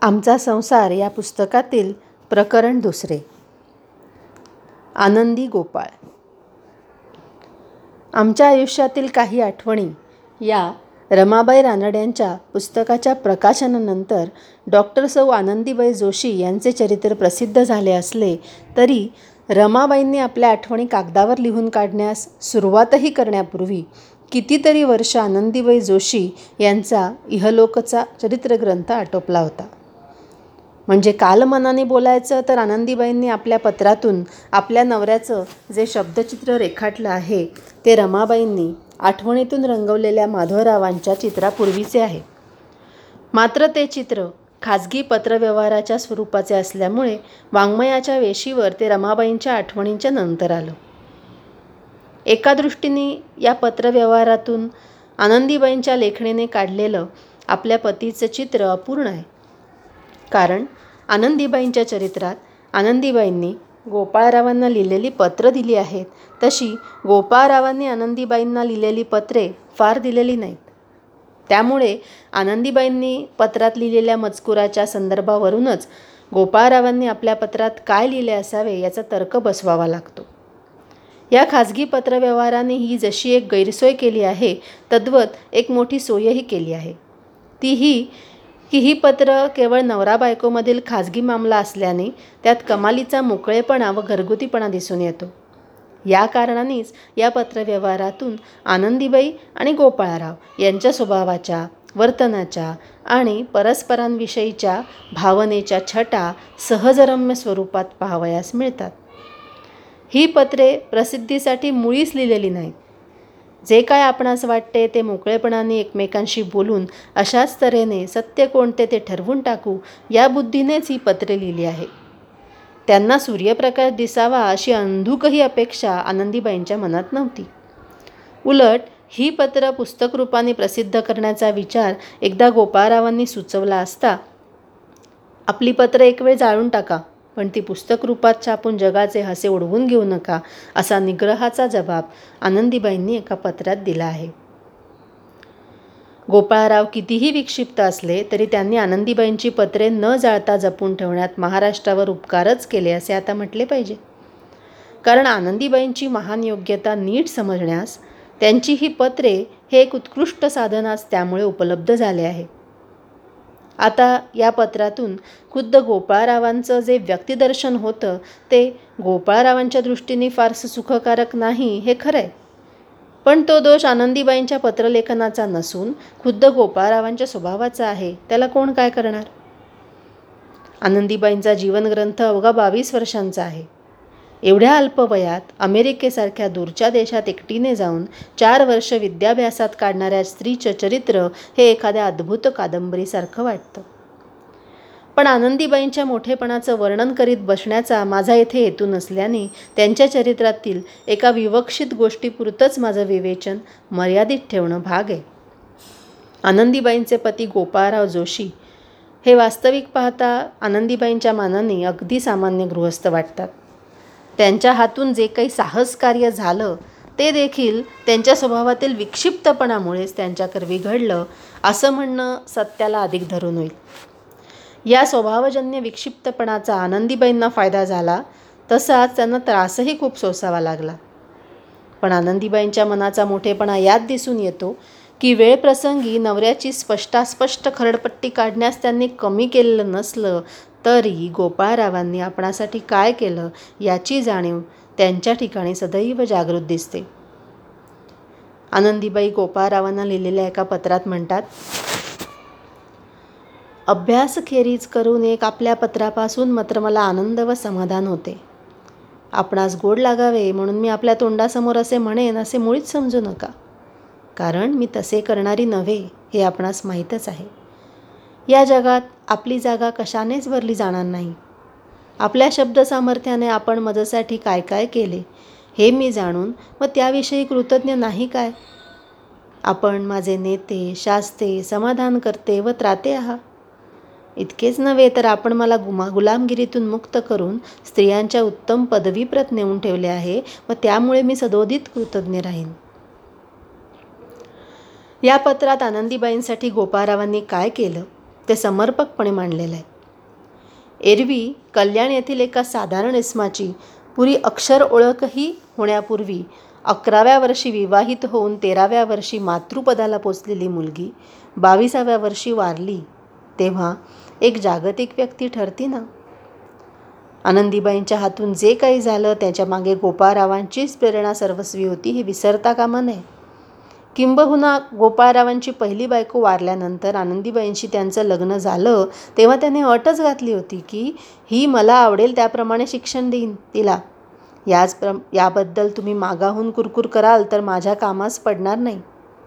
आमचा संसार या पुस्तकातील प्रकरण 2. आनंदी गोपाळ. आमच्या आयुष्यातील काही आठवणी या रमाबाई रानड्यांच्या पुस्तकाच्या प्रकाशनानंतर डॉक्टर सौ आनंदीबाई जोशी यांचे चरित्र प्रसिद्ध झाले असले तरी रमाबाईंनी आपल्या आठवणी कागदावर लिहून काढण्यास सुरुवातही करण्यापूर्वी कितीतरी वर्ष आनंदीबाई जोशी यांचा इहलोकचा चरित्रग्रंथ आटोपला होता. म्हणजे कालमनाने बोलायचं तर आनंदीबाईंनी आपल्या पत्रातून आपल्या नवऱ्याचं जे शब्दचित्र रेखाटलं आहे ते रमाबाईंनी आठवणीतून रंगवलेल्या माधवरावांच्या चित्रापूर्वीचे आहे. मात्र ते चित्र खाजगी पत्रव्यवहाराच्या स्वरूपाचे असल्यामुळे वाङ्मयाच्या वेशीवर ते रमाबाईंच्या आठवणींच्या नंतर आलं. एका दृष्टीने या पत्रव्यवहारातून आनंदीबाईंच्या लेखणीने काढलेलं आपल्या पतीचं चित्र अपूर्ण आहे. कारण आनंदीबाईंच्या चरित्रात आनंदीबाईंनी गोपाळरावांना लिहिलेली पत्र दिली आहेत, तशी गोपाळरावांनी आनंदीबाईंना लिहिलेली पत्रे फार दिलेली नाहीत. त्यामुळे आनंदीबाईंनी पत्रात लिहिलेल्या मजकुराच्या संदर्भावरूनच गोपाळरावांनी आपल्या पत्रात काय लिहिले असावे याचा तर्क बसवावा लागतो. या खाजगी पत्रव्यवहाराने ही जशी एक गैरसोय केली आहे, तद्वत एक मोठी सोयही केली आहे. ती ही की ही पत्र केवळ नवरा बायकोमधील खाजगी मामला असल्याने त्यात कमालीचा मोकळेपणा व घरगुतीपणा दिसून येतो. या कारणानेच या पत्रव्यवहारातून आनंदीबाई आणि गोपाळराव यांच्या स्वभावाच्या, वर्तनाच्या आणि परस्परांविषयीच्या भावनेच्या छटा सहजरम्य स्वरूपात पाहावयास मिळतात. ही पत्रे प्रसिद्धीसाठी मुळीच लिहिलेली नाहीत. जे काय आपणास वाटते ते मोकळेपणाने एकमेकांशी बोलून अशाच तऱ्हेने सत्य कोणते ते ठरवून टाकू या बुद्धीनेच ही पत्रे लिहिली आहे. त्यांना सूर्यप्रकाश दिसावा अशी अंधुकही अपेक्षा आनंदीबाईंच्या मनात नव्हती. उलट ही पत्र पुस्तकरूपाने प्रसिद्ध करण्याचा विचार एकदा गोपाळरावांनी सुचवला असता, आपली पत्र एक वेळ जाळून टाका, पण ती पुस्तक रूपात छापून जगाचे हसे उडवून घेऊ नका, असा निग्रहाचा जबाब आनंदीबाईंनी एका पत्रात दिला आहे. गोपाळराव कितीही विक्षिप्त असले तरी त्यांनी आनंदीबाईंची पत्रे न जाळता जपून ठेवण्यात महाराष्ट्रावर उपकारच केले असे आता म्हटले पाहिजे. कारण आनंदीबाईंची महान योग्यता नीट समजण्यास त्यांची ही पत्रे हे एक उत्कृष्ट साधनास त्यामुळे उपलब्ध झाले आहे. आता या पत्रातून खुद्द गोपाळरावांचं जे व्यक्तिदर्शन होतं ते गोपाळरावांच्या दृष्टीने फारसं सुखकारक नाही हे खरं आहे. पण तो दोष आनंदीबाईंच्या पत्रलेखनाचा नसून खुद्द गोपाळरावांच्या स्वभावाचा आहे. त्याला कोण काय करणार? आनंदीबाईंचा जीवनग्रंथ अवघा 22 वर्षांचा आहे. एवढ्या अल्प वयात अमेरिकेसारख्या दूरच्या देशात एकटीने जाऊन 4 वर्ष विद्याभ्यासात काढणाऱ्या स्त्रीचं चरित्र हे एखाद्या अद्भुत कादंबरीसारखं वाटतं. पण आनंदीबाईंच्या मोठेपणाचं वर्णन करीत बसण्याचा माझा येथे हेतू नसल्याने त्यांच्या चरित्रातील एका विवक्षित गोष्टीपुरतंच माझं विवेचन मर्यादित ठेवणं भाग आहे. आनंदीबाईंचे पती गोपाळराव जोशी हे वास्तविक पाहता आनंदीबाईंच्या मानाने अगदी सामान्य गृहस्थ वाटतात. त्यांच्या हातून जे काही साहस कार्य झालं ते देखील त्यांच्या स्वभावातील विक्षिप्तपणामुळेच त्यांच्याकरवी घडलं असं म्हणणं सत्याला अधिक धरून होईल. या स्वभावजन्य विक्षिप्तपणाचा आनंदीबाईंना फायदा झाला, तसाच त्यांना त्रासही खूप सोसावा लागला. पण आनंदीबाईंच्या मनाचा मोठेपणा यात दिसून येतो की वेळप्रसंगी नवऱ्याची स्पष्टास्पष्ट खरडपट्टी काढण्यास त्यांनी कमी केलेलं नसलं तरी गोपाळरावांनी आपणासाठी काय केलं याची जाणीव त्यांच्या ठिकाणी सदैव जागृत दिसते. आनंदीबाई गोपाळरावांना लिहिलेल्या एका पत्रात म्हणतात, अभ्यासखेरीज करून एक आपल्या पत्रापासून मात्र मला आनंद व समाधान होते. आपणास गोड लागावे म्हणून मी आपल्या तोंडासमोर असे म्हणेन असे मुळीच समजू नका. कारण मी तसे करणारी नव्हे हे आपणास माहीतच आहे. या जगात आपली जागा कशानेच भरली जाणार नाही. आपल्या शब्दसामर्थ्याने आपण माझ्यासाठी काय काय केले हे मी जाणून व त्याविषयी कृतज्ञ नाही काय. आपण माझे नेते, शास्ते, समाधानकर्ते व त्राते आहात. इतकेच नव्हे तर आपण मला गुलामगिरीतून मुक्त करून स्त्रियांच्या उत्तम पदवीप्रत नेऊन ठेवले आहे व त्यामुळे मी सदोदित कृतज्ञ राहीन. या पत्रात आनंदीबाईंसाठी गोपाळरावांनी काय केलं ते समर्पकपणे मांडलेलं आहे. एरवी कल्याण येथील एका साधारण इसमाची पुरी अक्षर ओळखही होण्यापूर्वी 11व्या वर्षी विवाहित होऊन 13व्या वर्षी मातृपदाला पोचलेली मुलगी 22व्या वर्षी वारली तेव्हा एक जागतिक व्यक्ती ठरती ना. आनंदीबाईंच्या हातून जे काही झालं त्याच्या मागे गोपाळरावांचीच प्रेरणा सर्वस्वी होती हे विसरता कामा नये. किंबहुना गोपाळरावांची पहिली बायको वारल्यानंतर आनंदीबाईंशी त्यांचं लग्न झालं तेव्हा त्याने अटच घातली होती की ही मला आवडेल त्याप्रमाणे शिक्षण देईन तिला. याबद्दल तुम्ही मागाहून कुरकुर कराल तर माझ्या कामास पडणार नाही.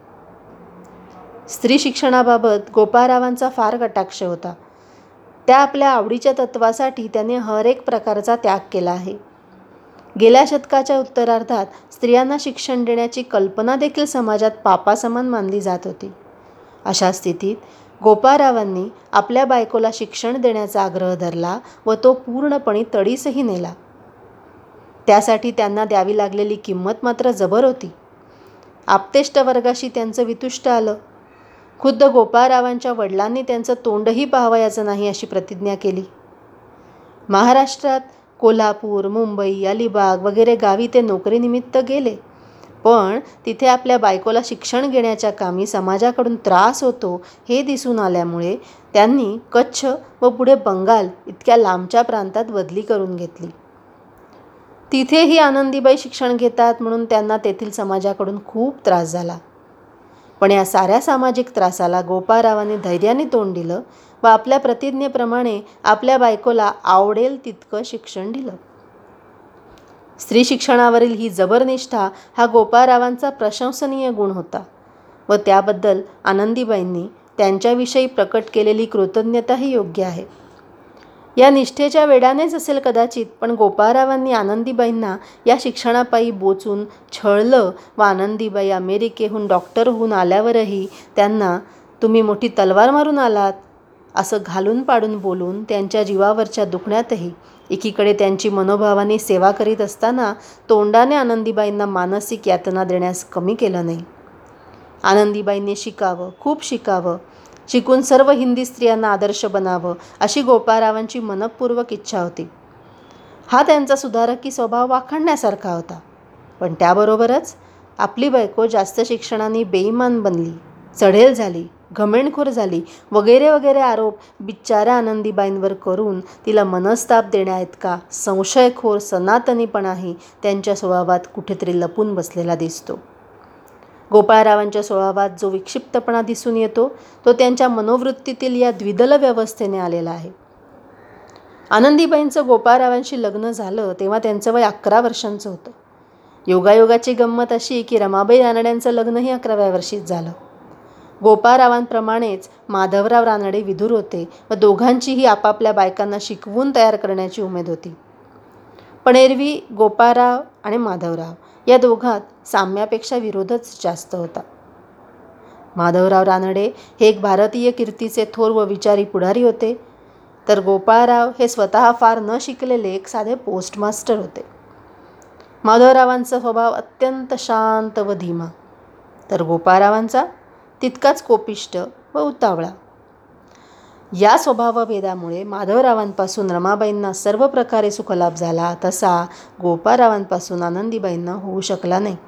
स्त्री शिक्षणाबाबत गोपाळरावांचा फार कटाक्ष होता. त्या आपल्या आवडीच्या तत्वासाठी त्याने हर एक प्रकारचा त्याग केला आहे. गेल्या शतकाच्या उत्तरार्धात स्त्रियांना शिक्षण देण्याची कल्पना देखील समाजात पापासमान मानली जात होती. अशा स्थितीत गोपाळरावांनी आपल्या बायकोला शिक्षण देण्याचा आग्रह धरला व तो पूर्णपणे तडीसही नेला. त्यासाठी त्यांना द्यावी लागलेली किंमत मात्र जबर होती. आप्तेष्ट वर्गाशी त्यांचं वितुष्ट आलं. खुद्द गोपाळरावांच्या वडिलांनी त्यांचं तोंडही पाहावयाचं नाही अशी प्रतिज्ञा केली. महाराष्ट्रात कोल्हापूर, मुंबई, अलिबाग वगैरे गावी ते नोकरीनिमित्त गेले, पण तिथे आपल्या बायकोला शिक्षण घेण्याच्या कामी समाजाकडून त्रास होतो हे दिसून आल्यामुळे त्यांनी कच्छ व पुढे बंगाल इतक्या लांबच्या प्रांतात बदली करून घेतली. तिथेही आनंदीबाई शिक्षण घेतात म्हणून त्यांना तेथील समाजाकडून खूप त्रास झाला. पण या साऱ्या सामाजिक त्रासाला गोपाळरावांनी धैर्याने तोंड दिलं व आपल्या प्रतिज्ञेप्रमाणे आपल्या बायकोला आवडेल तितकं शिक्षण दिलं. स्त्री शिक्षणावरील ही जबरनिष्ठा हा गोपाळरावांचा प्रशंसनीय गुण होता व त्याबद्दल आनंदीबाईंनी त्यांच्याविषयी प्रकट केलेली कृतज्ञताही योग्य आहे. या निष्ठेच्या वेडानेच असेल कदाचित, पण गोपाळरावांनी आनंदीबाईंना या शिक्षणापायी बोचून छळलं व आनंदीबाई अमेरिकेहून डॉक्टर होऊन आल्यावरही त्यांना तुम्ही मोठी तलवार मारून आलात असं घालून पाडून बोलून त्यांच्या जीवावरच्या दुखण्यातही एकीकडे त्यांची मनोभावाने सेवा करीत असताना तोंडाने आनंदीबाईंना मानसिक यातना देण्यास कमी केलं नाही. आनंदीबाईंनी शिकावं, खूप शिकावं, शिकून सर्व हिंदी स्त्रियांना आदर्श बनावं अशी गोपाळरावांची मनःपूर्वक इच्छा होती. हा त्यांचा सुधारकी स्वभाव वाखाणण्यासारखा होता. पण त्याबरोबरच आपली बायको जास्त शिक्षणाने बेईमान बनली, चढेल झाली, घमेंडखोर झाली वगैरे वगैरे आरोप बिचाऱ्या आनंदीबाईंवर करून तिला मनस्ताप देण्याइतका संशयखोर सनातनीपणाही त्यांच्या स्वभावात कुठेतरी लपून बसलेला दिसतो. गोपाळरावांच्या स्वभावात जो विक्षिप्तपणा दिसून येतो तो त्यांच्या मनोवृत्तीतील या द्विदल व्यवस्थेने आलेला आहे. आनंदीबाईंचं गोपाळरावांशी लग्न झालं तेव्हा त्यांचं वय 11 वर्षांचं होतं. योगायोगाची गंमत अशी की रमाबाई रानड्यांचं लग्नही 11व्या वर्षीच झालं. गोपाळरावांप्रमाणेच माधवराव रानडे विधुर होते व दोघांचीही आपापल्या बायकांना शिकवून तयार करण्याची उमेद होती. पण एरवी गोपाळराव आणि माधवराव या दोघांत साम्यापेक्षा विरोधच जास्त होता. माधवराव रानडे हे एक भारतीय कीर्तीचे थोर व विचारी पुढारी होते, तर गोपाळराव हे स्वतः फार न शिकलेले एक साधे पोस्टमास्टर होते. माधवरावांचा स्वभाव अत्यंत शांत व धीमा, तर गोपाळरावांचा तितकाच कोपिष्ट व उतावळा. या स्वभावभेदामुळे माधवरावांपासून रमाबाईंना सर्व प्रकारे सुखलाभ झाला, तसा गोपाळरावांपासून आनंदीबाईंना होऊ शकला नाही.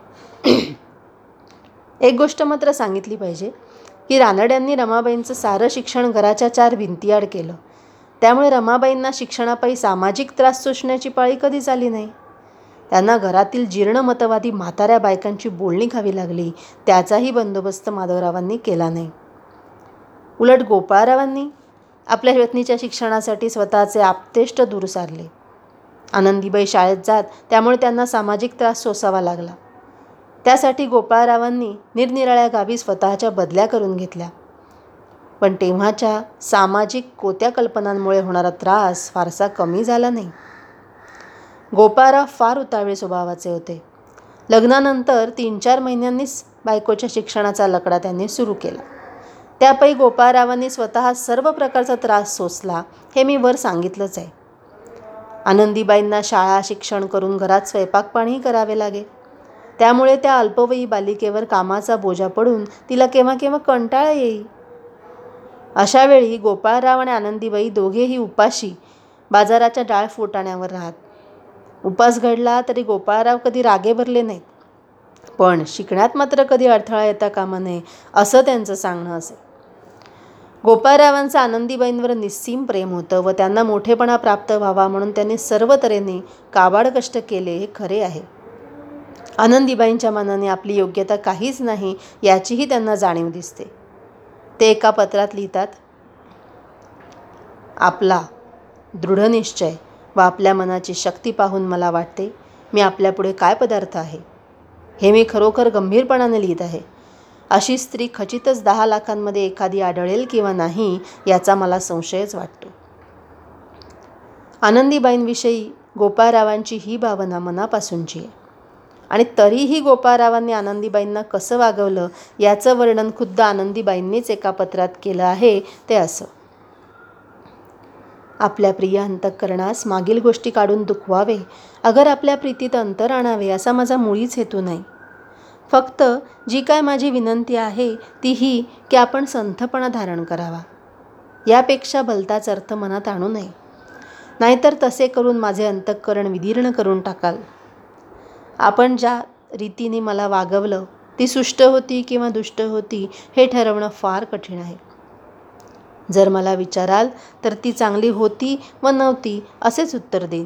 एक गोष्ट मात्र सांगितली पाहिजे की रानड्यांनी रमाबाईंचं सारं शिक्षण घराच्या 4 भिंतीआड केलं. त्यामुळे रमाबाईंना शिक्षणापायी सामाजिक त्रास सोसण्याची पाळी कधीच आली नाही. त्यांना घरातील जीर्ण मतवादी म्हाताऱ्या बायकांची बोलणी खावी लागली, त्याचाही बंदोबस्त माधवरावांनी केला नाही. उलट गोपाळरावांनी आपल्या पत्नीच्या शिक्षणासाठी स्वतःचे आप्तेष्ट दूर सारले. आनंदीबाई शाळेत जात त्यामुळे त्यांना सामाजिक त्रास सोसावा लागला. त्यासाठी गोपाळरावांनी निरनिराळ्या गावी स्वतःच्या बदल्या करून घेतल्या. पण तेव्हाच्या सामाजिक कोत्या कल्पनांमुळे होणारा त्रास फारसा कमी झाला नाही. गोपाळराव फार उतावळे स्वभावाचे होते. लग्नानंतर 3-4 महिन्यांनीच बायकोच्या शिक्षणाचा लकडा त्यांनी सुरू केला. त्यापैकी गोपाळरावांनी स्वतः सर्व प्रकारचा त्रास सोसला हे मी वर सांगितलंच आहे. आनंदीबाईंना शाळा शिक्षण करून घरात स्वयंपाकपाणीही करावे लागे. त्यामुळे त्या अल्पवयी बालिकेवर कामाचा बोजा पडून तिला केव्हा केव्हा कंटाळा येई. अशा वेळी गोपाळराव आणि आनंदीबाई दोघेही उपाशी बाजाराच्या डाळ फुटाण्यावर राहत. उपास घडला तरी गोपाळराव कधी रागे भरले नाहीत. पण शिकण्यात मात्र कधी अडथळा येता कामा नये असं त्यांचं सांगणं असे. गोपाळरावांचं आनंदीबाईंवर निस्सीम प्रेम होतं व त्यांना मोठेपणा प्राप्त व्हावा म्हणून त्यांनी सर्व तऱ्हेने काबाड कष्ट केले हे खरे आहे. आनंदीबाईंच्या मनाने आपली योग्यता काहीच नाही याचीही त्यांना जाणीव दिसते. ते एका पत्रात लिहितात, आपला दृढनिश्चय व आपल्या मनाची शक्ती पाहून मला वाटते मी आपल्यापुढे काय पदार्थ आहे. हे मी खरोखर गंभीरपणाने लिहित आहे. अशी स्त्री खचितच 10 लाखांमध्ये एखादी आढळेल किंवा नाही याचा मला संशयच वाटतो. आनंदीबाईंविषयी गोपाळरावांची ही भावना मनापासूनची आहे आणि तरीही गोपाळरावांनी आनंदीबाईंना कसं वागवलं याचं वर्णन खुद्द आनंदीबाईंनीच एका पत्रात केलं आहे. ते असं, आपल्या प्रिय अंतःकरणास मागील गोष्टी काढून दुखवावे, अगर आपल्या प्रीतीत अंतर आणावे असा माझा मुळीच हेतू नाही. फक्त जी काय माझी विनंती आहे ती ही की आपण संथपणा धारण करावा. यापेक्षा भलताच अर्थ मनात आणू नये. नाहीतर तसे करून माझे अंतःकरण विदीर्ण करून टाकाल. आपण ज्या रीतीने मला वागवलं ती सुष्ट होती किंवा दुष्ट होती हे ठरवणं फार कठीण आहे. जर मला विचाराल तर ती चांगली होती व नव्हती असेच उत्तर देईन.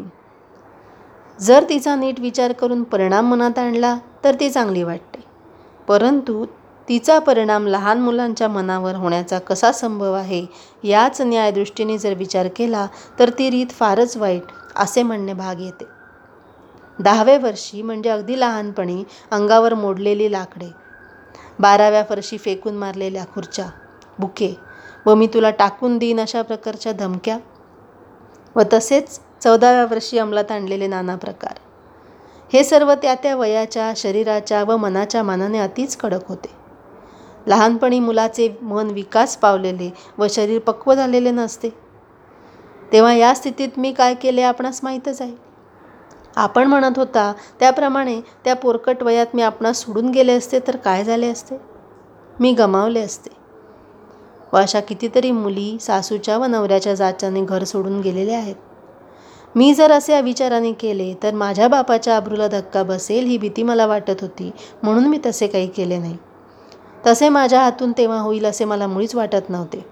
जर तिचा नीट विचार करून परिणाम मनात आणला तर ती चांगली वाटते. परंतु तिचा परिणाम लहान मुलांच्या मनावर होण्याचा कसा संभव आहे याच न्यायदृष्टीने जर विचार केला तर ती रीत फारच वाईट असे म्हणणे भाग येते. 10व्या वर्षी म्हणजे अगदी लहानपणी अंगावर मोडलेली लाकडे, 12व्या वर्षी फेकून मारलेल्या खुर्च्या, बुके व मी तुला टाकून देईन अशा प्रकारच्या धमक्या व तसेच 14व्या वर्षी अंमलात आणलेले नाना प्रकार, हे सर्व त्या त्या वयाच्या, शरीराच्या व मनाच्या मानाने अतिच कडक होते. लहानपणी मुलाचे मन विकास पावलेले व शरीर पक्व झालेले नसते. तेव्हा या स्थितीत मी काय केले आपणास माहीतच आहे. आपण म्हणत होता त्याप्रमाणे त्या पोरकट वयात मी आपणास सोडून गेले असते तर काय झाले असते. मी गमावले असते. व अशा कितीतरी मुली सासूच्या व नवऱ्याच्या जाचाने घर सोडून गेलेल्या आहेत. मी जर असे विचाराने केले तर माझ्या बापाच्या अब्रूला धक्का बसेल ही भीती मला वाटत होती म्हणून मी तसे काही केले नाही. तसे माझ्या हातून तेव्हा होईल असे मला मुळीच वाटत नव्हते.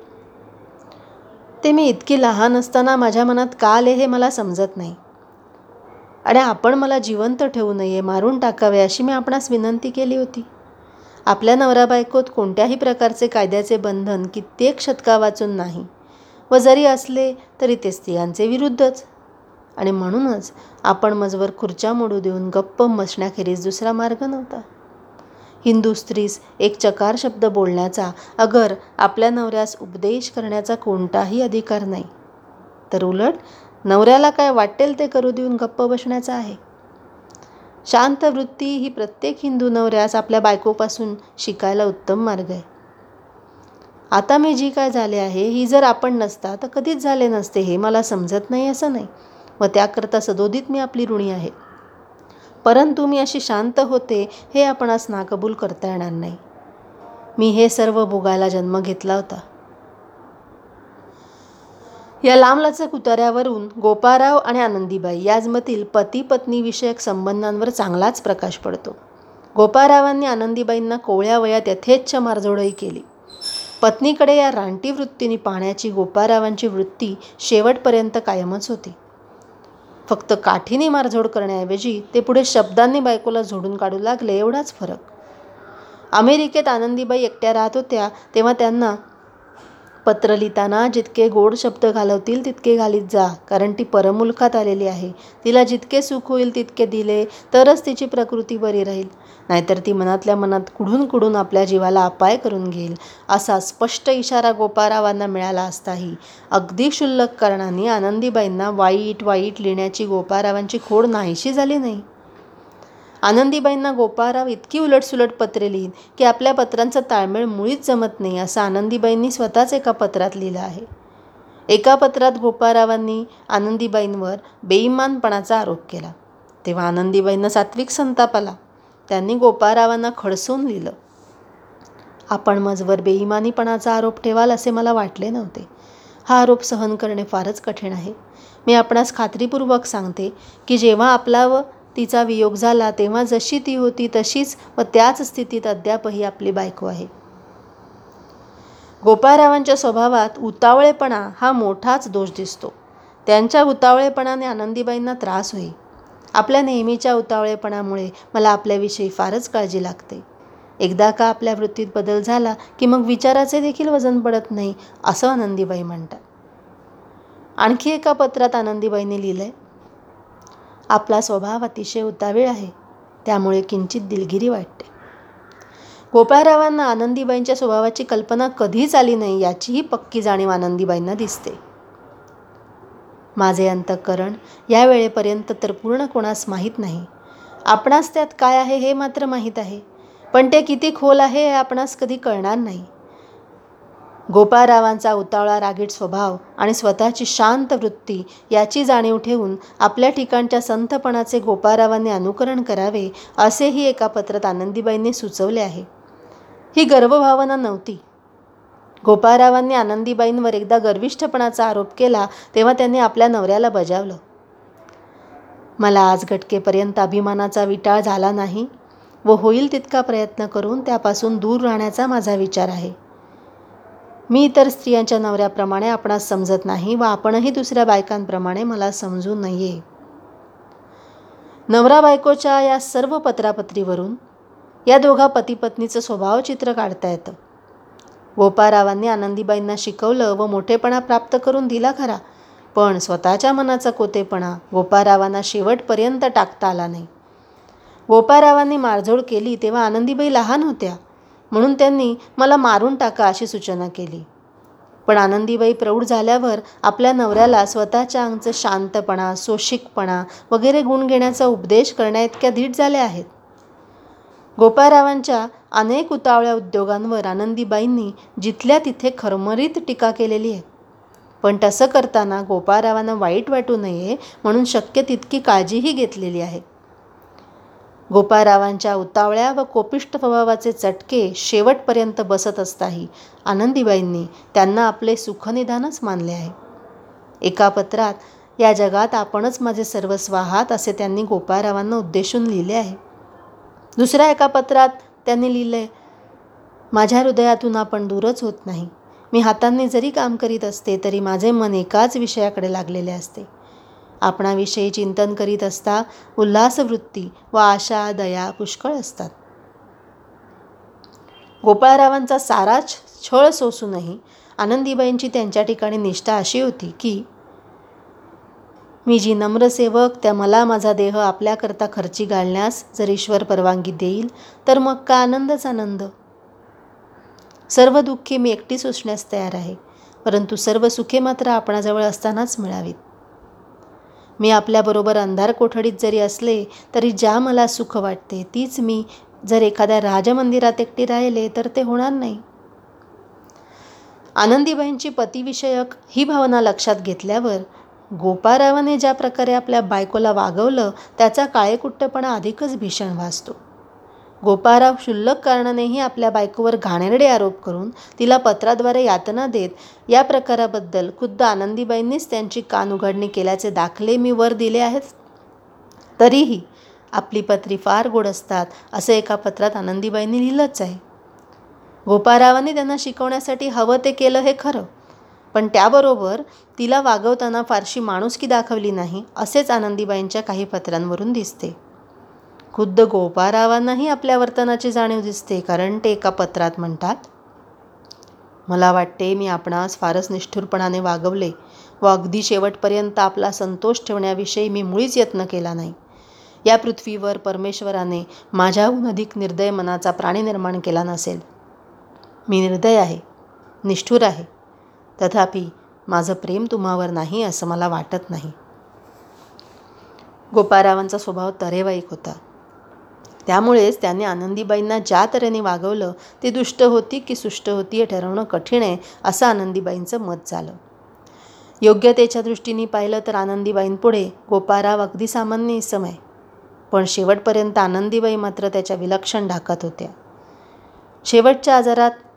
ते मी इतकी लहान असताना माझ्या मनात का आले हे मला समजत नाही. आणि आपण मला जिवंत ठेवू नये, मारून टाकावे अशी मी आपणास विनंती केली होती. आपल्या नवरा बायकोत कोणत्याही प्रकारचे कायद्याचे बंधन कित्येक शतका वाचून नाही व जरी असले तरी ते स्त्रियांचे विरुद्धच. आणि म्हणूनच आपण मजवर खुर्च्या मोडू देऊन गप्प बसण्याखेरीज दुसरा मार्ग नव्हता. हिंदू स्त्रीस एक चकार शब्द बोलण्याचा, अगर आपल्या नवऱ्यास उपदेश करण्याचा कोणताही अधिकार नाही. तर उलट नवऱ्याला काय वाटेल ते करू देऊन गप्प बसण्याचा आहे. शांत वृत्ती ही प्रत्येक हिंदू नवऱ्यास आपल्या बायकोपासून शिकायला उत्तम मार्ग आहे. आता मी जी काय झाले आहे ही जर आपण नसता तर कधीच झाले नसते हे मला समजत नाही असं नाही व त्याकरता सदोदित मी आपली ऋणी आहे. परंतु मी अशी शांत होते हे आपणास नाकबूल करता येणार नाही. मी हे सर्व भोगायला जन्म घेतला होता. या लांबलचक उतार्यावरून गोपाळराव आणि आनंदीबाई याजमधील पती पत्नी विषयक संबंधांवर चांगलाच प्रकाश पडतो. गोपाळरावांनी आनंदीबाईंना कोवळ्या वयात यथेच्छ मारझोडही केली. पत्नीकडे या रानटी वृत्तीने पाहण्याची गोपाळरावांची वृत्ती शेवटपर्यंत कायमच होती. फक्त काठीने मारझोड करण्याऐवजी ते पुढे शब्दांनी बायकोला झोडून काढू लागले एवढाच फरक. अमेरिकेत आनंदीबाई एकट्या राहत होत्या तेव्हा त्यांना पत्र लिहिताना जितके गोड शब्द घालवतील तितके घालीत जा, कारण ती परमुलखात आलेली आहे. तिला जितके सुख होईल तितके दिले तरच तिची प्रकृती बरी राहील, नाहीतर ती मनातल्या मनात कुढून कुढून आपल्या जीवाला अपाय करून घेईल. असा स्पष्ट इशारा गोपाळरावांना मिळाला असताही अगदी क्षुल्लक कारणाने आनंदीबाईंना वाईट वाईट लिहिण्याची गोपाळरावांची खोड नाहीशी झाली नाही. आनंदीबाईंना गोपाळराव इतकी उलटसुलट पत्रे लिहित की आपल्या पत्रांचा ताळमेळ मुळीच जमत नाही असं आनंदीबाईंनी स्वतःच एका पत्रात लिहिलं आहे. एका पत्रात गोपाळरावांनी आनंदीबाईंवर बेईमानपणाचा आरोप केला तेव्हा आनंदीबाईंना सात्विक संताप आला. त्यांनी गोपाळरावांना खडसून लिहिलं, आपण मजवर बेईमानीपणाचा आरोप ठेवाल असे मला वाटले नव्हते. हा आरोप सहन करणे फारच कठीण आहे. मी आपणास खात्रीपूर्वक सांगते की जेव्हा आपला व तिचा वियोग झाला तेव्हा जशी ती होती तशीच व त्याच स्थितीत अद्यापही आपली बायको आहे. गोपाळरावांच्या स्वभावात उतावळेपणा हा मोठाच दोष दिसतो. त्यांच्या उतावळेपणाने आनंदीबाईंना त्रास होई. आपल्या नेहमीच्या उतावळेपणामुळे मला आपल्याविषयी फारच काळजी लागते. एकदा का आपल्या वृत्तीत बदल झाला की मग विचाराचे देखील वजन पडत नाही, असं आनंदीबाई म्हणतात. आणखी एका पत्रात आनंदीबाईंनी लिहिलंय, आपला स्वभाव अतिशय उतावीळ आहे, त्यामुळे किंचित दिलगिरी वाटते. गोपाळरावांना आनंदीबाईंच्या स्वभावाची कल्पना कधीच आली नाही याचीही पक्की जाणीव आनंदीबाईंना दिसते. माझे अंतःकरण या वेळेपर्यंत तर पूर्ण कोणास माहीत नाही. आपणास त्यात काय आहे हे मात्र माहीत आहे, पण ते किती खोल आहे हे आपणास कधी कळणार नाही. गोपाळरावांचा उतावळा रागीट स्वभाव आणि स्वतःची शांत वृत्ती याची जाणीव ठेवून आपल्या ठिकाणच्या संथपणाचे गोपाळरावांनी अनुकरण करावे असेही एका पत्रात आनंदीबाईंनी सुचवले आहे. ही गर्वभावना नव्हती. गोपाळरावांनी आनंदीबाईंवर एकदा गर्विष्ठपणाचा आरोप केला तेव्हा त्यांनी आपल्या नवऱ्याला बजावलं, मला आज घटकेपर्यंत अभिमानाचा विटाळ झाला नाही व होईल तितका प्रयत्न करून त्यापासून दूर राहण्याचा माझा विचार आहे. मी इतर स्त्रियांच्या नवऱ्याप्रमाणे आपणास समजत नाही व आपणही दुसऱ्या बायकांप्रमाणे मला समजू नये. नवरा बायकोच्या या सर्व पत्रापत्रीवरून या दोघा पतीपत्नीचं स्वभावचित्र काढता येतं. गोपाळरावांनी आनंदीबाईंना शिकवलं व मोठेपणा प्राप्त करून दिला खरा, पण स्वतःच्या मनाचा कोतेपणा गोपाळरावांना शेवटपर्यंत टाकता आला नाही. गोपाळरावांनी मारझोड केली तेव्हा आनंदीबाई लहान होत्या, म्हणून त्यांनी मला मारून टाका अशी सूचना केली. पण आनंदीबाई प्रौढ झाल्यावर आपल्या नवऱ्याला स्वतःच्या अंगचं शांतपणा, सोशिकपणा वगैरे गुण घेण्याचा उपदेश करण्याइतक्या धीट झाल्या आहेत. गोपाळरावांच्या अनेक उतावळ्या उद्योगांवर आनंदीबाईंनी जिथल्या तिथे खरमरीत टीका केलेली आहे. पण तसं करताना गोपाळरावांना वाईट वाटू नये म्हणून शक्य तितकी काळजीही घेतलेली आहे. गोपाळरावांच्या उतावळ्या व कोपिष्ट स्वभावाचे चटके शेवटपर्यंत बसत असताही आनंदीबाईंनी त्यांना आपले सुखनिदानच मानले आहे. एका पत्रात, या जगात आपणच माझे सर्वस्व आहात असे त्यांनी गोपाळरावांना उद्देशून लिहिले आहे. दुसऱ्या एका पत्रात त्यांनी लिहिलंय, माझ्या हृदयातून आपण दूरच होत नाही. मी हातांनी जरी काम करीत असते तरी माझे मन एकाच विषयाकडे लागलेले असते. आपणाविषयी चिंतन करीत असता उल्हासवृत्ती व आशा दया पुष्कळ असतात. गोपाळरावांचा सारा छळ सोसूनही आनंदीबाईंची त्यांच्या ठिकाणी निष्ठा अशी होती की मी जी नम्र सेवक त्या मला माझा देह आपल्याकरता खर्ची घालण्यास जर ईश्वर परवानगी देईल तर मग का आनंदच आनंद. सर्व दुःखे मी एकटी सोसण्यास तयार आहे, परंतु सर्व सुखे मात्र आपणाजवळ असतानाच मिळावीत. मी आपल्याबरोबर अंधार कोठडीत जरी असले तरी ज्या मला सुख वाटते तीच मी जर एखाद्या राजमंदिरात एकटी राहिले तर ते होणार नाही. आनंदीबाईंची पतिविषयक ही भावना लक्षात घेतल्यावर गोपाळरावाने ज्या प्रकारे आपल्या बायकोला वागवलं त्याचा काळेकुट्टपणा अधिकच भीषण भासतो. गोपाळराव क्षुल्लक कारणानेही आपल्या बायकोवर घाणेरडे आरोप करून तिला पत्राद्वारे यातना देत या प्रकाराबद्दल खुद्द आनंदीबाईंनीच त्यांची कान उघडणी केल्याचे दाखले मी वर दिले आहेत. तरीही आपली पत्री फार गोड असतात असे एका पत्रात आनंदीबाईंनी लिहिलंच आहे. गोपाळरावांनी त्यांना शिकवण्यासाठी हवं ते केलं हे खरं, पण त्याबरोबर तिला वागवताना फारशी माणुसकी दाखवली नाही असेच आनंदीबाईंच्या काही पत्रांवरून दिसते. खुद्द गोपाळरावांनाही आपल्या वर्तनाची जाणीव दिसते, कारण ते एका पत्रात म्हणतात, मला वाटते मी आपणास फारच निष्ठुरपणाने वागवले व अगदी शेवटपर्यंत आपला संतोष ठेवण्याविषयी मी मुळीच यत्न केला नाही. या पृथ्वीवर परमेश्वराने माझ्याहून अधिक निर्दय मनाचा प्राणी निर्माण केला नसेल. मी निर्दय आहे, निष्ठुर आहे, तथापि माझं प्रेम तुम्हावर नाही असं मला वाटत नाही. गोपाळरावांचा स्वभाव तरेवाईक होता. त्यामुळेच त्याने आनंदीबाईंना ज्या तऱ्हेने वागवलं ती दुष्ट होती की सुष्ट होती हे ठरवणं कठीण आहे असं आनंदीबाईंचं मत झालं. योग्यतेच्या दृष्टीने पाहिलं तर आनंदीबाईंपुढे गोपाळराव अगदी सामान्य इसम आहे, पण शेवटपर्यंत आनंदीबाई मात्र त्याच्या विलक्षण ढाकात होत्या. शेवटच्या आजारात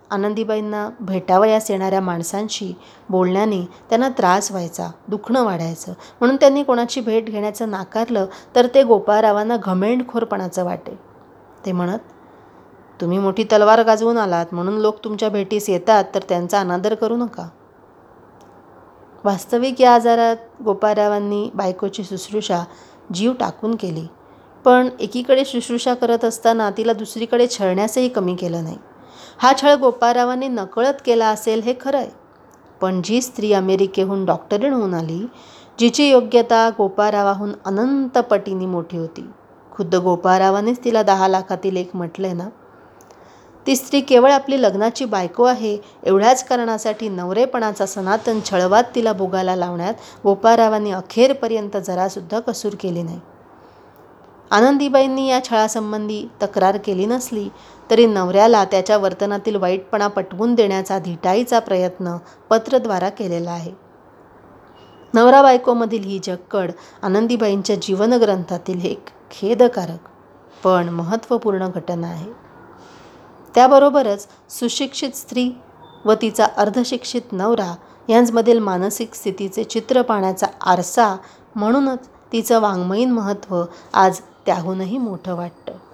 आनंदीबाईंना भेटावयास येणाऱ्या माणसांशी बोलण्याने त्यांना त्रास व्हायचा, दुखणं वाढायचं. म्हणून त्यांनी कोणाची भेट घेण्याचं नाकारलं तर ते गोपाळरावांना घमेंडखोरपणाचं वाटे. ते म्हणत, तुम्ही मोठी तलवार गाजवून आलात म्हणून लोक तुमच्या भेटीस येतात, तर त्यांचा अनादर करू नका. वास्तविक या आजारात गोपाळरावांनी बायकोची शुश्रूषा जीव टाकून केली, पण एकीकडे शुश्रूषा करत असताना तिला दुसरीकडे छळण्यासही कमी केलं नाही. हा छळ गोपाळरावांनी नकळत केला असेल हे खरं आहे, पण जी स्त्री अमेरिकेहून डॉक्टरीण होऊन आली, जिची योग्यता गोपाळरावाहून अनंत पटीने मोठी होती, खुद्द गोपाळरावांनीच तिला 10 लाखातील एक म्हटले ना, ती स्त्री केवळ आपली लग्नाची बायको आहे एवढ्याच कारणासाठी नवरेपणाचा सनातन छळवात तिला भोगायला लावण्यात गोपाळरावांनी अखेरपर्यंत जरासुद्धा कसूर केली नाही. आनंदीबाईंनी या छळासंबंधी तक्रार केली नसली तरी नवऱ्याला त्याच्या वर्तनातील वाईटपणा पटवून देण्याचा धिटाईचा प्रयत्न पत्रद्वारा केलेला आहे. नवरा बायकोमधील ही जक्कड आनंदीबाईंच्या जीवनग्रंथातील एक खेदकारक पण महत्त्वपूर्ण घटना आहे. त्याबरोबरच सुशिक्षित स्त्री व तिचा अर्धशिक्षित नवरा यांमधील मानसिक स्थितीचे चित्र पाहण्याचा आरसा म्हणूनच तिचं वाङ्मयीन महत्त्व आज त्याहूनही मोठं वाटतं.